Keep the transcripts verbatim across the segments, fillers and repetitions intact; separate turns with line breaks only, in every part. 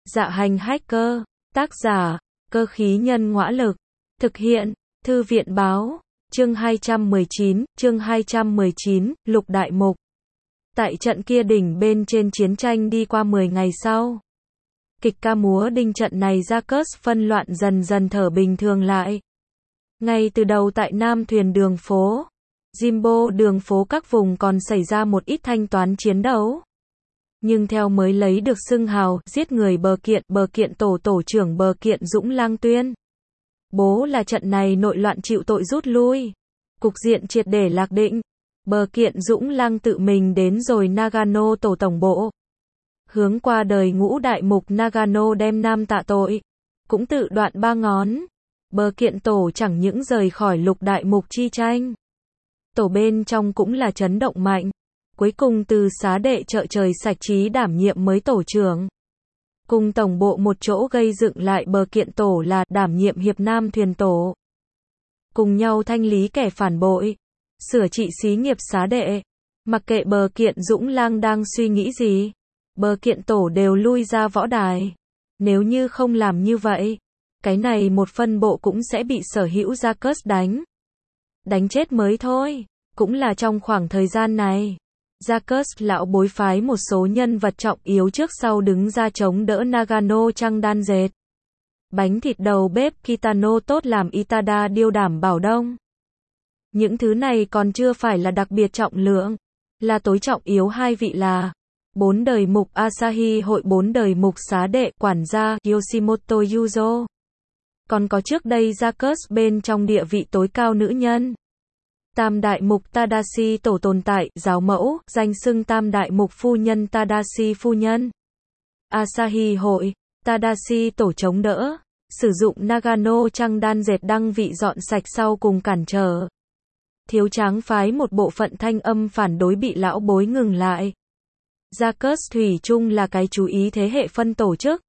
Dạ hành hacker, tác giả, cơ khí nhân ngõa lực, thực hiện, thư viện báo, chương hai trăm mười chín, chương hai trăm mười chín, Lục Đại Mục. Tại trận kia đỉnh bên trên chiến tranh đi qua mười ngày sau. Kịch ca múa đinh trận này Jacques phân loạn dần dần thở bình thường lại. Ngay từ đầu tại Nam Thuyền đường phố, Jimbo đường phố các vùng còn xảy ra một ít thanh toán chiến đấu. Nhưng theo mới lấy được xưng hào, giết người bờ kiện, bờ kiện tổ tổ trưởng bờ kiện Dũng Lang tuyên bố là trận này nội loạn chịu tội rút lui. Cục diện triệt để lạc định. Bờ kiện Dũng Lang tự mình đến rồi Nagano tổ tổng bộ. Hướng qua đời ngũ đại mục Nagano đem nam tạ tội. Cũng tự đoạn ba ngón. Bờ kiện tổ chẳng những rời khỏi lục đại mục chi tranh. Tổ bên trong cũng là chấn động mạnh. Cuối cùng từ xá đệ trợ trời sạch trí đảm nhiệm mới tổ trưởng. Cùng tổng bộ một chỗ gây dựng lại bờ kiện tổ là đảm nhiệm hiệp nam thuyền tổ. Cùng nhau thanh lý kẻ phản bội. Sửa trị xí nghiệp xá đệ. Mặc kệ bờ kiện Dũng Lang đang suy nghĩ gì. Bờ kiện tổ đều lui ra võ đài. Nếu như không làm như vậy, cái này một phân bộ cũng sẽ bị sở hữu Jacques đánh. Đánh chết mới thôi. Cũng là trong khoảng thời gian này. Jacques lão bối phái một số nhân vật trọng yếu trước sau đứng ra chống đỡ Nagano trăng đan dệt. Bánh thịt đầu bếp Kitano tốt làm Itada điêu đảm bảo đông. Những thứ này còn chưa phải là đặc biệt trọng lượng, là tối trọng yếu hai vị là bốn đời mục Asahi hội bốn đời mục xá đệ quản gia Yoshimoto Yuzo. Còn có trước đây Jacques bên trong địa vị tối cao nữ nhân. Tam đại mục Tadashi tổ tồn tại, giáo mẫu, danh xưng tam đại mục phu nhân Tadashi phu nhân. Asahi hội, Tadashi tổ chống đỡ, sử dụng Nagano trăng đan dệt đăng vị dọn sạch sau cùng cản trở. Thiếu tráng phái một bộ phận thanh âm phản đối bị lão bối ngừng lại. Jacques thủy chung là cái chú ý thế hệ phân tổ chức.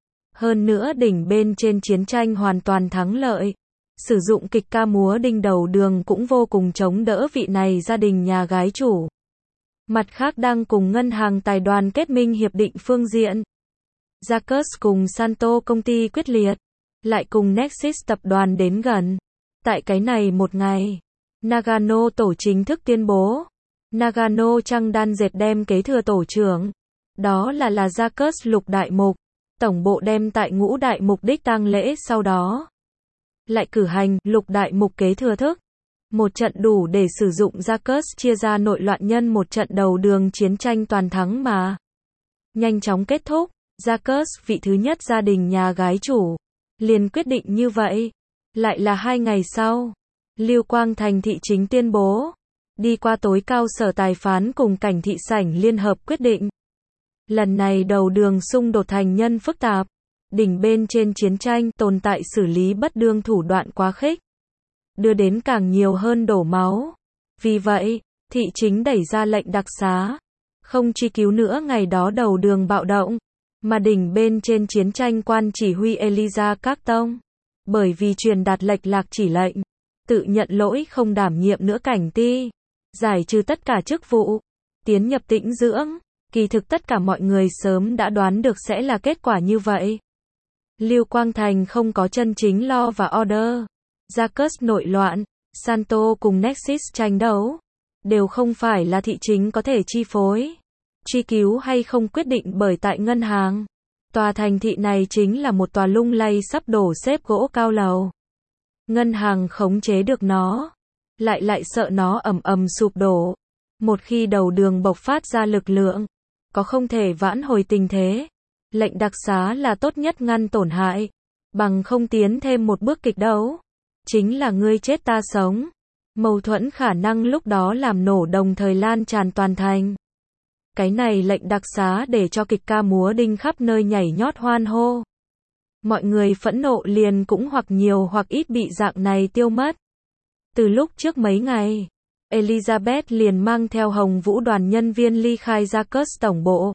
Hơn nữa đỉnh bên trên chiến tranh hoàn toàn thắng lợi. Sử dụng kịch ca múa đinh đầu đường cũng vô cùng chống đỡ vị này gia đình nhà gái chủ. Mặt khác đang cùng ngân hàng tài đoàn kết minh hiệp định phương diện. Jacques cùng Santo công ty quyết liệt. Lại cùng Nexus tập đoàn đến gần. Tại cái này một ngày, Nagano tổ chính thức tuyên bố. Nagano trăng đan dệt đem kế thừa tổ trưởng. Đó là là Jacques lục đại mục. Tổng bộ đem tại ngũ đại mục đích tang lễ sau đó. Lại cử hành lục đại mục kế thừa thức. Một trận đủ để sử dụng Jacques chia ra nội loạn nhân một trận đầu đường chiến tranh toàn thắng mà. Nhanh chóng kết thúc, Jacques vị thứ nhất gia đình nhà gái chủ. Liền quyết định như vậy. Lại là hai ngày sau. Lưu Quang Thành thị chính tuyên bố. Đi qua tối cao sở tài phán cùng cảnh thị sảnh liên hợp quyết định. Lần này đầu đường xung đột thành nhân phức tạp. Đỉnh bên trên chiến tranh tồn tại xử lý bất đương thủ đoạn quá khích. Đưa đến càng nhiều hơn đổ máu. Vì vậy, thị chính đẩy ra lệnh đặc xá. Không truy cứu nữa ngày đó đầu đường bạo động. Mà đỉnh bên trên chiến tranh quan chỉ huy Eliza Các Tông. Bởi vì truyền đạt lệch lạc chỉ lệnh. Tự nhận lỗi không đảm nhiệm nữa cảnh ti. Giải trừ tất cả chức vụ. Tiến nhập tĩnh dưỡng. Kỳ thực tất cả mọi người sớm đã đoán được sẽ là kết quả như vậy. Lưu Quang Thành không có chân chính law và order. Jacques nội loạn, Santo cùng Nexus tranh đấu. Đều không phải là thị chính có thể chi phối. Truy cứu hay không quyết định bởi tại ngân hàng. Tòa thành thị này chính là một tòa lung lay sắp đổ xếp gỗ cao lầu. Ngân hàng khống chế được nó. Lại lại sợ nó ầm ầm sụp đổ. Một khi đầu đường bộc phát ra lực lượng. Có không thể vãn hồi tình thế. Lệnh đặc xá là tốt nhất ngăn tổn hại. Bằng không tiến thêm một bước kịch đấu. Chính là ngươi chết ta sống. Mâu thuẫn khả năng lúc đó làm nổ đồng thời lan tràn toàn thành. Cái này lệnh đặc xá để cho kịch ca múa đinh khắp nơi nhảy nhót hoan hô. Mọi người phẫn nộ liền cũng hoặc nhiều hoặc ít bị dạng này tiêu mất. Từ lúc trước mấy ngày, Elizabeth liền mang theo Hồng Vũ đoàn nhân viên ly khai Jacques tổng bộ.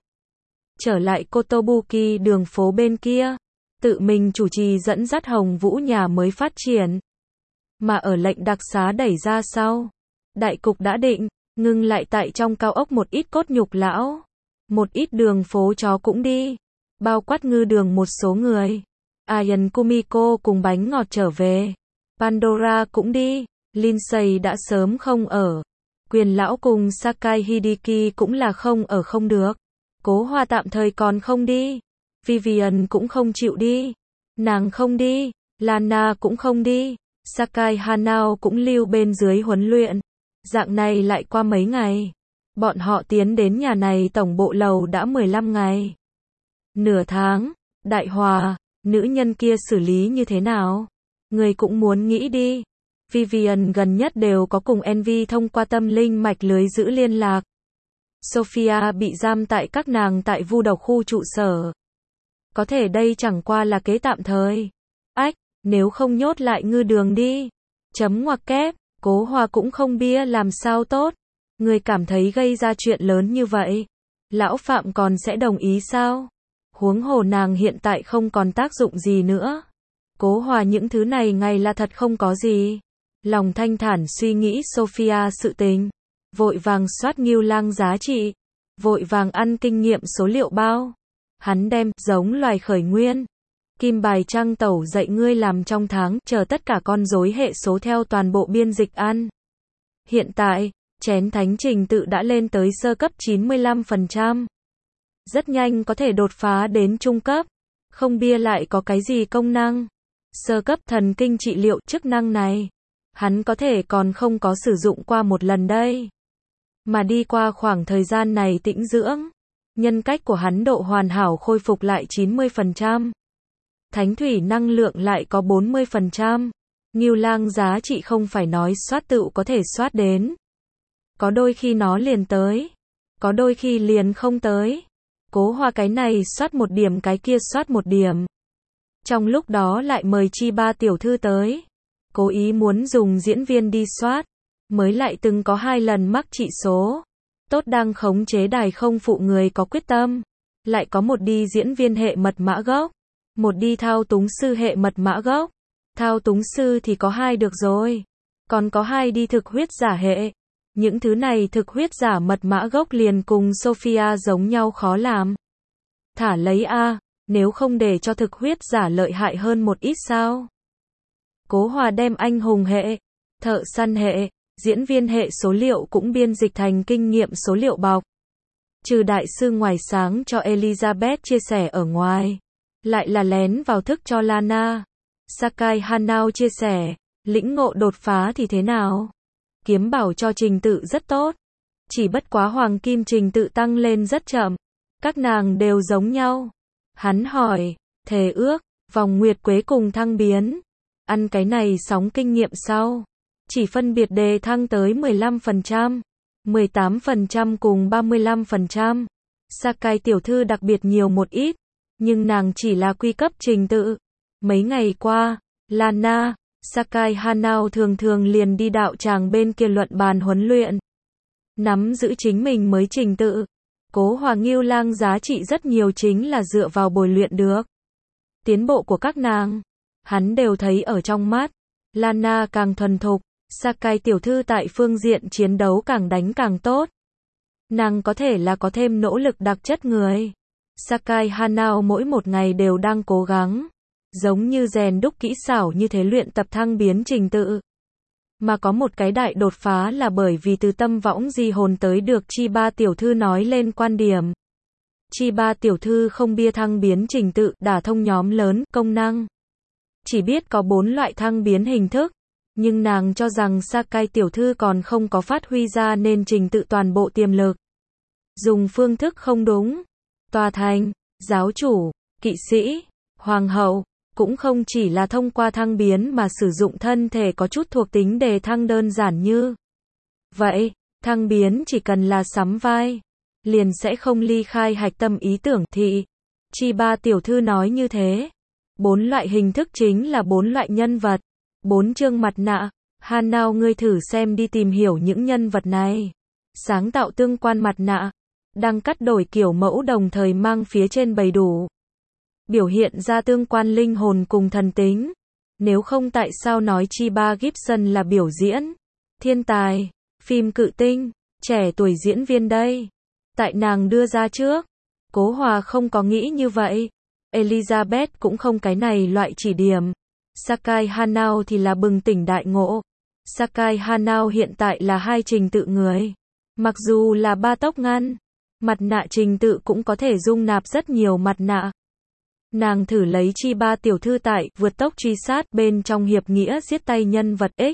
Trở lại Kotobuki đường phố bên kia. Tự mình chủ trì dẫn dắt Hồng Vũ nhà mới phát triển. Mà ở lệnh đặc xá đẩy ra sau. Đại cục đã định, ngưng lại tại trong cao ốc một ít cốt nhục lão. Một ít đường phố chó cũng đi. bao quát ngư đường một số người. Ayan Kumiko cùng bánh ngọt trở về. Pandora cũng đi. Lindsay đã sớm không ở. Quyền lão cùng Sakai Hideki cũng là không ở không được. Cố Hoa tạm thời còn không đi. Vivian cũng không chịu đi. Nàng không đi. Lana cũng không đi. Sakai Hanao cũng lưu bên dưới huấn luyện. Dạng này lại qua mấy ngày. Bọn họ tiến đến nhà này tổng bộ lầu đã mười lăm ngày. Nửa tháng. Đại Hòa, nữ nhân kia xử lý như thế nào? Người cũng muốn nghĩ đi. Vivian gần nhất đều có cùng Envy thông qua tâm linh mạch lưới giữ liên lạc. Sophia bị giam tại các nàng tại vu độc khu trụ sở. Có thể đây chẳng qua là kế tạm thời. Ách, nếu không nhốt lại ngư đường đi. Chấm ngoặc kép, Cố Hoa cũng không bia làm sao tốt. Người cảm thấy gây ra chuyện lớn như vậy. Lão Phạm còn sẽ đồng ý sao? Huống hồ nàng hiện tại không còn tác dụng gì nữa. Cố Hoa những thứ này ngày là thật không có gì. Lòng thanh thản suy nghĩ Sophia sự tình. Vội vàng soát Ngưu Lang giá trị. Vội vàng ăn kinh nghiệm số liệu bao. Hắn đem giống loài khởi nguyên. Kim bài trăng tẩu dạy ngươi làm trong tháng, chờ tất cả con rối hệ số theo toàn bộ biên dịch ăn. Hiện tại, chén thánh trình tự đã lên tới sơ cấp chín mươi lăm phần trăm. Rất nhanh có thể đột phá đến trung cấp. Không bia lại có cái gì công năng. Sơ cấp thần kinh trị liệu chức năng này. Hắn có thể còn không có sử dụng qua một lần đây. Mà đi qua khoảng thời gian này tĩnh dưỡng. Nhân cách của hắn độ hoàn hảo khôi phục lại chín mươi phần trăm. Thánh thủy năng lượng lại có bốn mươi phần trăm. Ngưu Lang giá trị không phải nói soát tựu có thể soát đến. Có đôi khi nó liền tới. Có đôi khi liền không tới. Cố Hoa cái này soát một điểm cái kia soát một điểm. Trong lúc đó lại mời Chi Ba tiểu thư tới. Cố ý muốn dùng diễn viên đi soát. Mới lại từng có hai lần mắc trị số. Tốt đang khống chế đài không phụ người có quyết tâm. Lại có một đi diễn viên hệ mật mã gốc. Một đi thao túng sư hệ mật mã gốc. Thao túng sư thì có hai được rồi. Còn có hai đi thực huyết giả hệ. Những thứ này thực huyết giả mật mã gốc liền cùng Sophia giống nhau khó làm. Thả lấy A, nếu không để cho thực huyết giả lợi hại hơn một ít sao? Cố Hoa đem anh hùng hệ, thợ săn hệ, diễn viên hệ số liệu cũng biên dịch thành kinh nghiệm số liệu bọc. Trừ đại sư ngoài sáng cho Elizabeth chia sẻ ở ngoài. Lại là lén vào thức cho Lana. Sakai Hanao chia sẻ, lĩnh ngộ đột phá thì thế nào? Kiếm bảo cho trình tự rất tốt. Chỉ bất quá hoàng kim trình tự tăng lên rất chậm. Các nàng đều giống nhau. Hắn hỏi, thề ước, vòng nguyệt quế cùng thăng biến. Ăn cái này sóng kinh nghiệm sau. Chỉ phân biệt đề thăng tới mười lăm phần trăm, mười tám phần trăm cùng ba mươi lăm phần trăm. Sakai tiểu thư đặc biệt nhiều một ít. Nhưng nàng chỉ là quy cấp trình tự. Mấy ngày qua, Lana, Sakai Hanao thường thường liền đi đạo tràng bên kia luận bàn huấn luyện. Nắm giữ chính mình mới trình tự. Cố Hoa Ngưu Lang giá trị rất nhiều chính là dựa vào bồi luyện được. Tiến bộ của các nàng, hắn đều thấy ở trong mắt. Lana càng thuần thục, Sakai tiểu thư tại phương diện chiến đấu càng đánh càng tốt. Nàng có thể là có thêm nỗ lực đặc chất người. Sakai Hanao mỗi một ngày đều đang cố gắng. Giống như rèn đúc kỹ xảo như thế luyện tập thăng biến trình tự. Mà có một cái đại đột phá là bởi vì từ tâm võng di hồn tới được Chi Ba tiểu thư nói lên quan điểm. Chi Ba tiểu thư không bia thăng biến trình tự, đả thông nhóm lớn, công năng. Chỉ biết có bốn loại thăng biến hình thức. Nhưng nàng cho rằng Sakai tiểu thư còn không có phát huy ra nên trình tự toàn bộ tiềm lực. Dùng phương thức không đúng. Tòa thành, giáo chủ, kỵ sĩ, hoàng hậu, cũng không chỉ là thông qua thăng biến mà sử dụng thân thể có chút thuộc tính đề thăng đơn giản như. Vậy, thăng biến chỉ cần là sắm vai, liền sẽ không ly khai hạch tâm ý tưởng thị. Chi Ba tiểu thư nói như thế. Bốn loại hình thức chính là bốn loại nhân vật. Bốn chương mặt nạ. Hanao ngươi thử xem đi tìm hiểu những nhân vật này. Sáng tạo tương quan mặt nạ. Đang cắt đổi kiểu mẫu đồng thời mang phía trên bầy đủ. Biểu hiện ra tương quan linh hồn cùng thần tính. Nếu không tại sao nói Chi Ba Gibson là biểu diễn, thiên tài, phim cự tinh, trẻ tuổi diễn viên đây. Tại nàng đưa ra trước. Cố Hòa không có nghĩ như vậy. Elizabeth cũng không cái này loại chỉ điểm. Sakai Hanao thì là bừng tỉnh đại ngộ. Sakai Hanao hiện tại là hai trình tự người. Mặc dù là ba tốc ngăn, mặt nạ trình tự cũng có thể dung nạp rất nhiều mặt nạ. Nàng thử lấy chi ba tiểu thư tại vượt tốc truy sát bên trong hiệp nghĩa giết tay nhân vật X.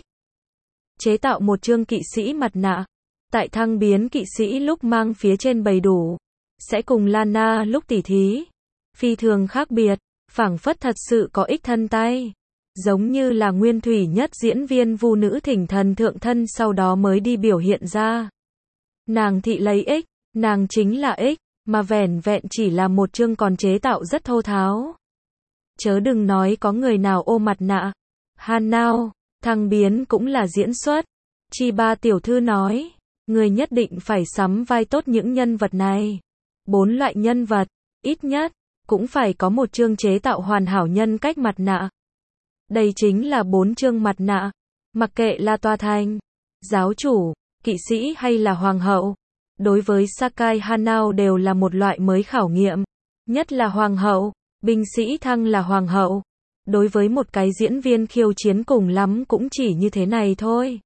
Chế tạo một chương kỵ sĩ mặt nạ. Tại thăng biến kỵ sĩ lúc mang phía trên bầy đủ. Sẽ cùng Lana lúc tỉ thí. Phi thường khác biệt, phảng phất thật sự có ích thân tay. Giống như là nguyên thủy nhất diễn viên vu nữ thỉnh thần thượng thân sau đó mới đi biểu hiện ra. Nàng thị lấy ích, nàng chính là ích, mà vẻn vẹn chỉ là một chương còn chế tạo rất thô tháo. Chớ đừng nói có người nào ô mặt nạ. Hanao, thăng biến cũng là diễn xuất. Chi ba tiểu thư nói, người nhất định phải sắm vai tốt những nhân vật này. Bốn loại nhân vật, ít nhất, cũng phải có một chương chế tạo hoàn hảo nhân cách mặt nạ. Đây chính là bốn chương mặt nạ. Mặc kệ là tòa thành, giáo chủ, kỵ sĩ hay là hoàng hậu. Đối với Sakai Hanao đều là một loại mới khảo nghiệm. Nhất là hoàng hậu, binh sĩ thăng là hoàng hậu. Đối với một cái diễn viên khiêu chiến cùng lắm cũng chỉ như thế này thôi.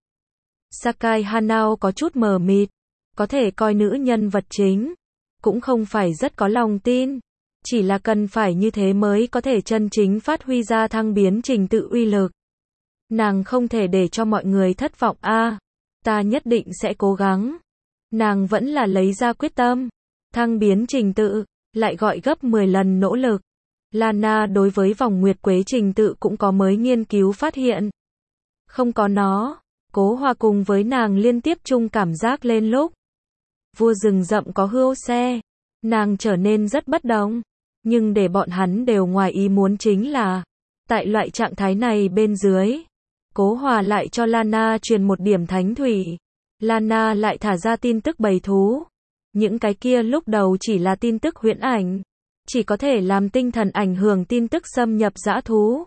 Sakai Hanao có chút mờ mịt. Có thể coi nữ nhân vật chính. Cũng không phải rất có lòng tin. Chỉ là cần phải như thế mới có thể chân chính phát huy ra thăng biến trình tự uy lực. Nàng không thể để cho mọi người thất vọng a. À, ta nhất định sẽ cố gắng. Nàng vẫn là lấy ra quyết tâm. Thăng biến trình tự, lại gọi gấp mười lần nỗ lực. Lana đối với vòng nguyệt quế trình tự cũng có mới nghiên cứu phát hiện. Không có nó, Cố Hòa cùng với nàng liên tiếp chung cảm giác lên lúc. Vua rừng rậm có hươu xe. Nàng trở nên rất bất động. Nhưng để bọn hắn đều ngoài ý muốn chính là, tại loại trạng thái này bên dưới, Cố Hòa lại cho Lana truyền một điểm thánh thủy. Lana lại thả ra tin tức bầy thú. Những cái kia lúc đầu chỉ là tin tức huyễn ảnh, chỉ có thể làm tinh thần ảnh hưởng tin tức xâm nhập dã thú.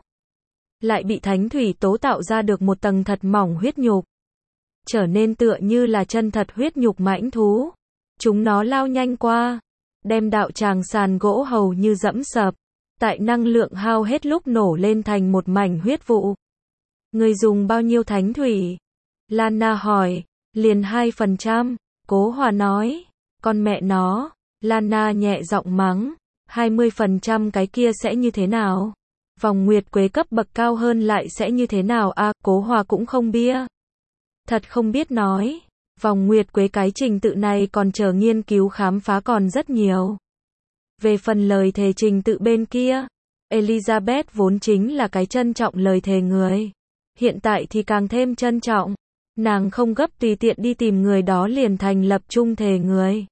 Lại bị thánh thủy tố tạo ra được một tầng thật mỏng huyết nhục. Trở nên tựa như là chân thật huyết nhục mãnh thú. Chúng nó lao nhanh qua, đem đạo tràng sàn gỗ hầu như dẫm sập. Tại năng lượng hao hết lúc nổ lên thành một mảnh huyết vụ. Người dùng bao nhiêu thánh thủy? Lana hỏi. Liền hai phần trăm. Cố Hòa nói. Con mẹ nó. Lana nhẹ giọng mắng. hai mươi phần trăm cái kia sẽ như thế nào? Vòng nguyệt quế cấp bậc cao hơn lại sẽ như thế nào à? Cố Hòa cũng không bia. Thật không biết nói. Vòng nguyệt quế cái trình tự này còn chờ nghiên cứu khám phá còn rất nhiều. Về phần lời thề trình tự bên kia, Elizabeth vốn chính là cái trân trọng lời thề người. Hiện tại thì càng thêm trân trọng. Nàng không gấp tùy tiện đi tìm người đó liền thành lập chung thề người.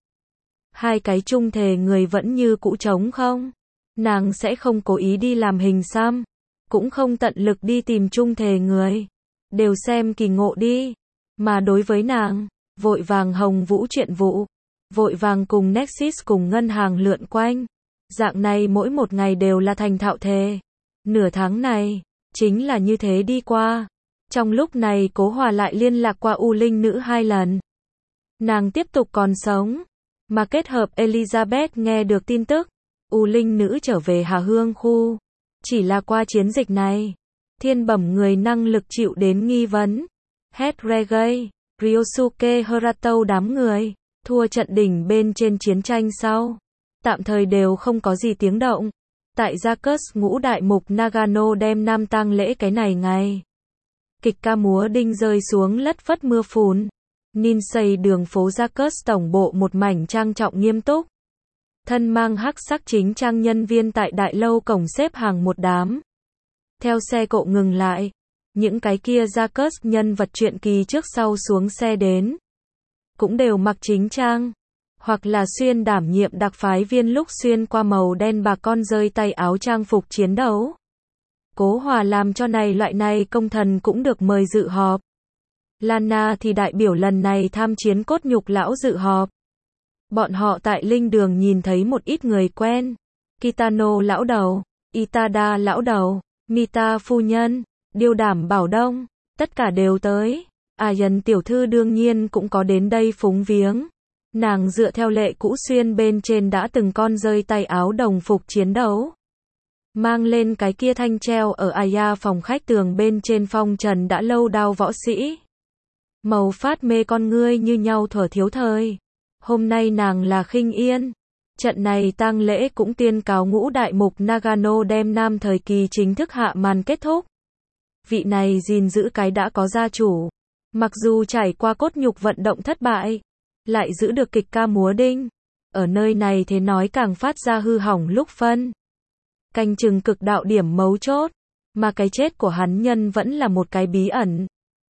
Hai cái chung thề người vẫn như cũ trống không. Nàng sẽ không cố ý đi làm hình xăm. Cũng không tận lực đi tìm chung thề người. Đều xem kỳ ngộ đi. Mà đối với nàng, vội vàng hồng vũ chuyện vụ. Vội vàng cùng Nexus cùng ngân hàng lượn quanh. Dạng này mỗi một ngày đều là thành thạo thề. Nửa tháng này, chính là như thế đi qua. Trong lúc này Cố Hòa lại liên lạc qua U Linh Nữ hai lần. Nàng tiếp tục còn sống. Mà kết hợp Elizabeth nghe được tin tức. U Linh Nữ trở về Hà Hương khu. Chỉ là qua chiến dịch này. Thiên bẩm người năng lực chịu đến nghi vấn. Het Reggae, Ryosuke Harato đám người. Thua trận đỉnh bên trên chiến tranh sau. Tạm thời đều không có gì tiếng động. Tại Jacques ngũ đại mục Nagano đem nam tang lễ cái này ngày. Kịch ca múa đinh rơi xuống lất phất mưa phùn. Ninsei đường phố Jacques tổng bộ một mảnh trang trọng nghiêm túc. Thân mang hắc sắc chính trang nhân viên tại đại lâu cổng xếp hàng một đám. Theo xe cộ ngừng lại. Những cái kia Jacques nhân vật truyện kỳ trước sau xuống xe đến. Cũng đều mặc chính trang. Hoặc là xuyên đảm nhiệm đặc phái viên lúc xuyên qua màu đen bạc con rơi tay áo trang phục chiến đấu. Cố Hòa làm cho này loại này công thần cũng được mời dự họp. Lana thì đại biểu lần này tham chiến cốt nhục lão dự họp. Bọn họ tại linh đường nhìn thấy một ít người quen. Kitano lão đầu, Itada lão đầu, Mita phu nhân, Điêu đảm bảo đông, tất cả đều tới. Ayan tiểu thư đương nhiên cũng có đến đây phúng viếng. Nàng dựa theo lệ cũ xuyên bên trên đã từng con rơi tay áo đồng phục chiến đấu. Mang lên cái kia thanh treo ở Aya phòng khách tường bên trên phong trần đã lâu đao võ sĩ. Màu phát mê con ngươi như nhau thuở thiếu thời. Hôm nay nàng là Khinh Yên. Trận này tang lễ cũng tuyên cáo ngũ đại mục Nagano đem nam thời kỳ chính thức hạ màn kết thúc. Vị này gìn giữ cái đã có gia chủ. Mặc dù trải qua cốt nhục vận động thất bại, lại giữ được kịch ca múa đinh. Ở nơi này thế nói càng phát ra hư hỏng lúc phân. Canh chừng cực đạo điểm mấu chốt. Mà cái chết của hắn nhân vẫn là một cái bí ẩn.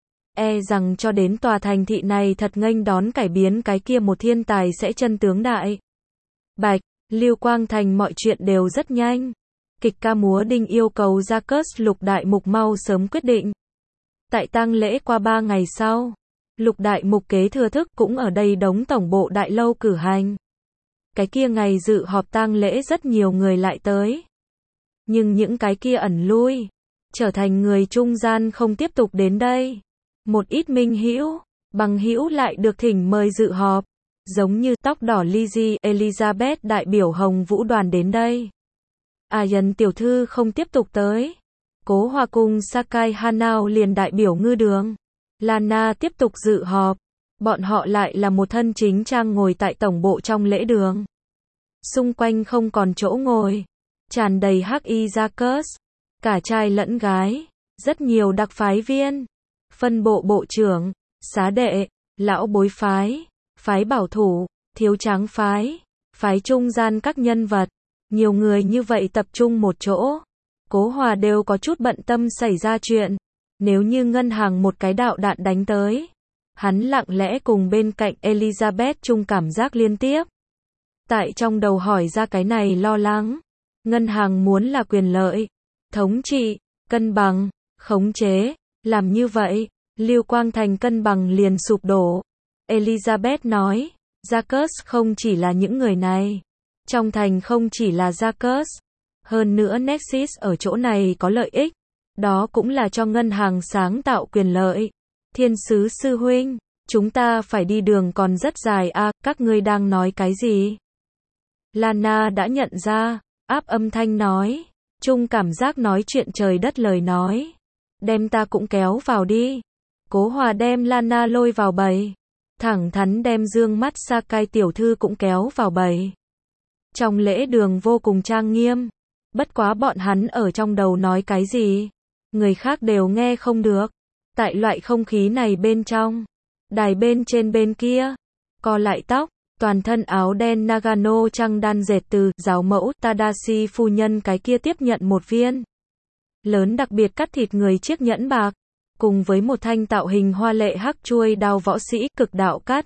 E rằng cho đến tòa thành thị này thật nghênh đón cải biến cái kia một thiên tài sẽ chân tướng đại. Bạch, Lưu Quang Thành mọi chuyện đều rất nhanh. Kịch ca múa đinh yêu cầu Jacques Lục Đại Mục mau sớm quyết định. Tại tang lễ qua ba ngày sau, Lục Đại Mục kế thừa thức cũng ở đây đống tổng bộ đại lâu cử hành. Cái kia ngày dự họp tang lễ rất nhiều người lại tới. Nhưng những cái kia ẩn lui, trở thành người trung gian không tiếp tục đến đây. Một ít minh hữu, bằng hữu lại được thỉnh mời dự họp. Giống như tóc đỏ Lizzie Elizabeth đại biểu Hồng Vũ đoàn đến đây. Ayan tiểu thư không tiếp tục tới. Cố Hòa cùng Sakai Hanao liền đại biểu ngư đường. Lana tiếp tục dự họp. Bọn họ lại là một thân chính trang ngồi tại tổng bộ trong lễ đường. Xung quanh không còn chỗ ngồi. Tràn đầy hắc y Jacques. Cả trai lẫn gái. Rất nhiều đặc phái viên. Phân bộ bộ trưởng. Xá đệ. Lão bối phái. Phái bảo thủ. Thiếu tráng phái. Phái trung gian các nhân vật. Nhiều người như vậy tập trung một chỗ. Cố Hòa đều có chút bận tâm xảy ra chuyện. Nếu như ngân hàng một cái đạo đạn đánh tới. Hắn lặng lẽ cùng bên cạnh Elizabeth chung cảm giác liên tiếp. Tại trong đầu hỏi ra cái này lo lắng. Ngân hàng muốn là quyền lợi, thống trị, cân bằng, khống chế. Làm như vậy, Lưu Quang Thành cân bằng liền sụp đổ. Elizabeth nói, Jacques không chỉ là những người này. Trong thành không chỉ là Jacques. Hơn nữa Nexus ở chỗ này có lợi ích. Đó cũng là cho ngân hàng sáng tạo quyền lợi. Thiên sứ sư huynh, chúng ta phải đi đường còn rất dài à, các ngươi đang nói cái gì? Lana đã nhận ra, áp âm thanh nói. Chung cảm giác nói chuyện trời đất lời nói. Đem ta cũng kéo vào đi. Cố Hòa đem Lana lôi vào bầy. Thẳng thắn đem dương mắt Sakai tiểu thư cũng kéo vào bầy. Trong lễ đường vô cùng trang nghiêm. Bất quá bọn hắn ở trong đầu nói cái gì? Người khác đều nghe không được. Tại loại không khí này bên trong. Đài bên trên bên kia. Co lại tóc. Toàn thân áo đen Nagano trăng đan dệt từ giáo mẫu Tadashi phu nhân cái kia tiếp nhận một viên. Lớn đặc biệt cắt thịt người chiếc nhẫn bạc. Cùng với một thanh tạo hình hoa lệ hắc chuôi đao võ sĩ cực đạo cắt.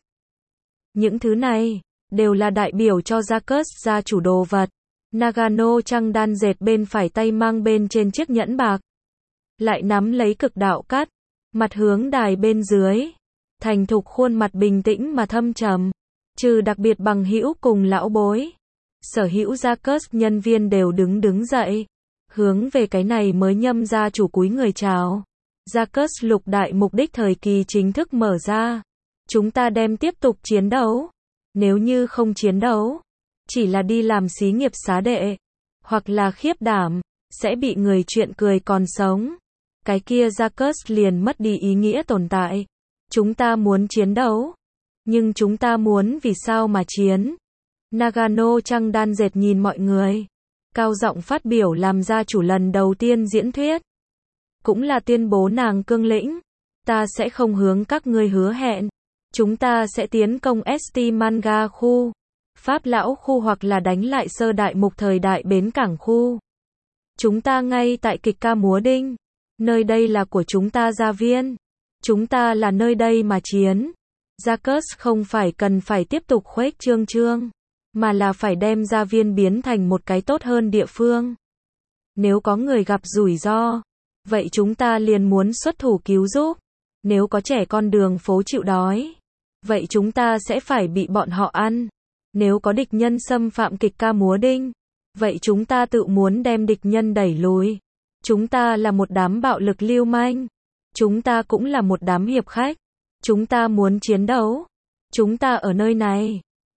Những thứ này, đều là đại biểu cho Jacques gia chủ đồ vật. Nagano trăng đan dệt bên phải tay mang bên trên chiếc nhẫn bạc. Lại nắm lấy cực đạo cắt. Mặt hướng đài bên dưới. Thành thục khuôn mặt bình tĩnh mà thâm trầm. Trừ đặc biệt bằng hữu cùng lão bối. Sở hữu Jacques nhân viên đều đứng đứng dậy. Hướng về cái này mới nhâm gia chủ cúi người chào. Jacques Lục Đại mục đích thời kỳ chính thức mở ra. Chúng ta đem tiếp tục chiến đấu. Nếu như không chiến đấu, chỉ là đi làm xí nghiệp xá đệ, hoặc là khiếp đảm, sẽ bị người chuyện cười còn sống. Cái kia Jacques liền mất đi ý nghĩa tồn tại. Chúng ta muốn chiến đấu. Nhưng chúng ta muốn vì sao mà chiến? Nagano trăng đan dệt nhìn mọi người. Cao giọng phát biểu làm gia chủ lần đầu tiên diễn thuyết. Cũng là tuyên bố nàng cương lĩnh. Ta sẽ không hướng các ngươi hứa hẹn. Chúng ta sẽ tiến công ét tê Manga khu, Pháp lão khu hoặc là đánh lại sơ đại mục thời đại bến cảng khu. Chúng ta ngay tại kịch ca múa đinh. Nơi đây là của chúng ta gia viên. Chúng ta là nơi đây mà chiến. Jacques không phải cần phải tiếp tục khuếch trương trương, mà là phải đem gia viên biến thành một cái tốt hơn địa phương. Nếu có người gặp rủi ro, vậy chúng ta liền muốn xuất thủ cứu giúp. Nếu có trẻ con đường phố chịu đói, vậy chúng ta sẽ phải bị bọn họ ăn. Nếu có địch nhân xâm phạm kịch ca múa đinh, vậy chúng ta tự muốn đem địch nhân đẩy lùi. Chúng ta là một đám bạo lực lưu manh. Chúng ta cũng là một đám hiệp khách. Chúng ta muốn chiến đấu. Chúng ta ở nơi này.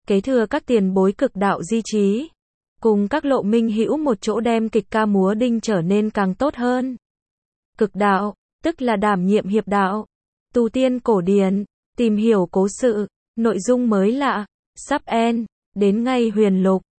kế thừa các tiền bối cực đạo di trí, cùng các lộ minh hữu một chỗ đem kịch ca múa đinh trở nên càng tốt hơn. Cực đạo, tức là đảm nhiệm hiệp đạo, tu tiên cổ điển, tìm hiểu cố sự, nội dung mới lạ, sắp end, đến ngay huyền lục.